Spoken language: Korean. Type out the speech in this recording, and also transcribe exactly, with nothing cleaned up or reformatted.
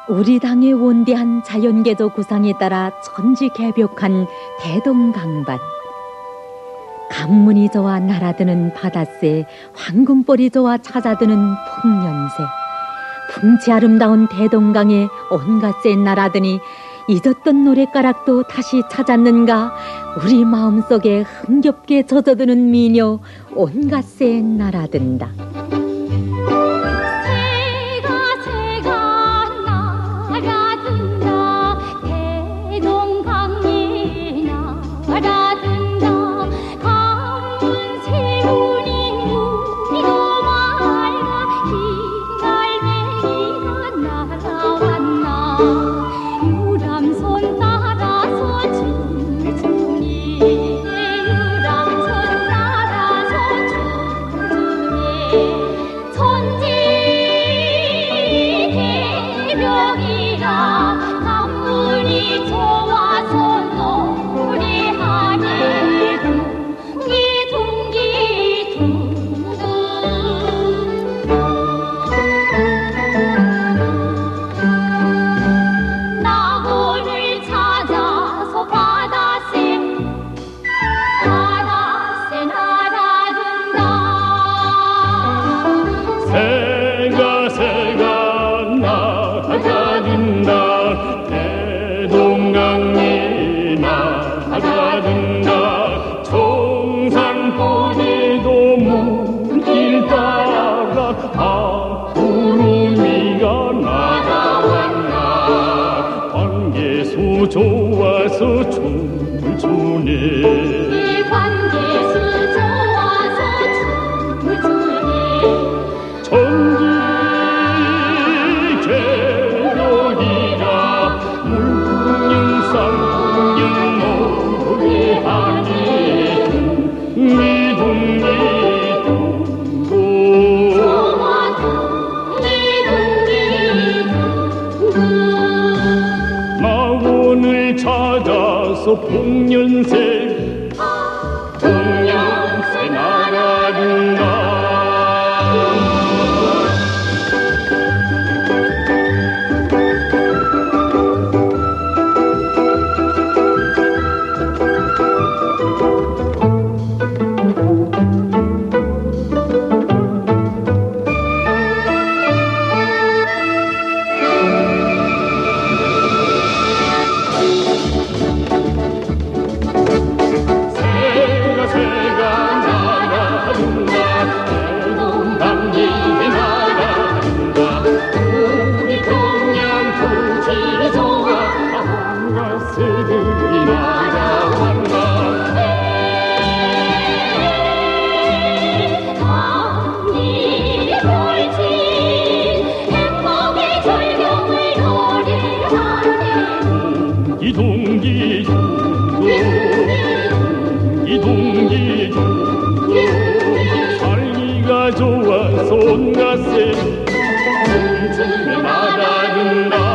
우리 당의 원대한 자연개조 구상에 따라 천지개벽한 대동강밭, 강문이 저와 날아드는 바닷새, 황금벌이 저와 찾아드는 풍년새, 풍치 아름다운 대동강에 온갖 새 날아드니 잊었던 노랫가락도 다시 찾았는가. 우리 마음속에 흥겹게 젖어드는 미녀 온갖 새 날아든다. 새가 새가 날아든다. 대동강에 날아든다. 청산포대도 물길 따라 구름이가 날아왔나. 관계수 좋아서 춤을 추네. 관계수 좋아서 춤을 추네. 천지개벽이라 물풍령상 풍령 노래하니 둥리둥리둥둥 나원을 찾아서 풍년새 풍년새 날아든다. 이동기둥둥 이동기둥둥 살기가 좋아서 온갖 새 춤추며 날아든다.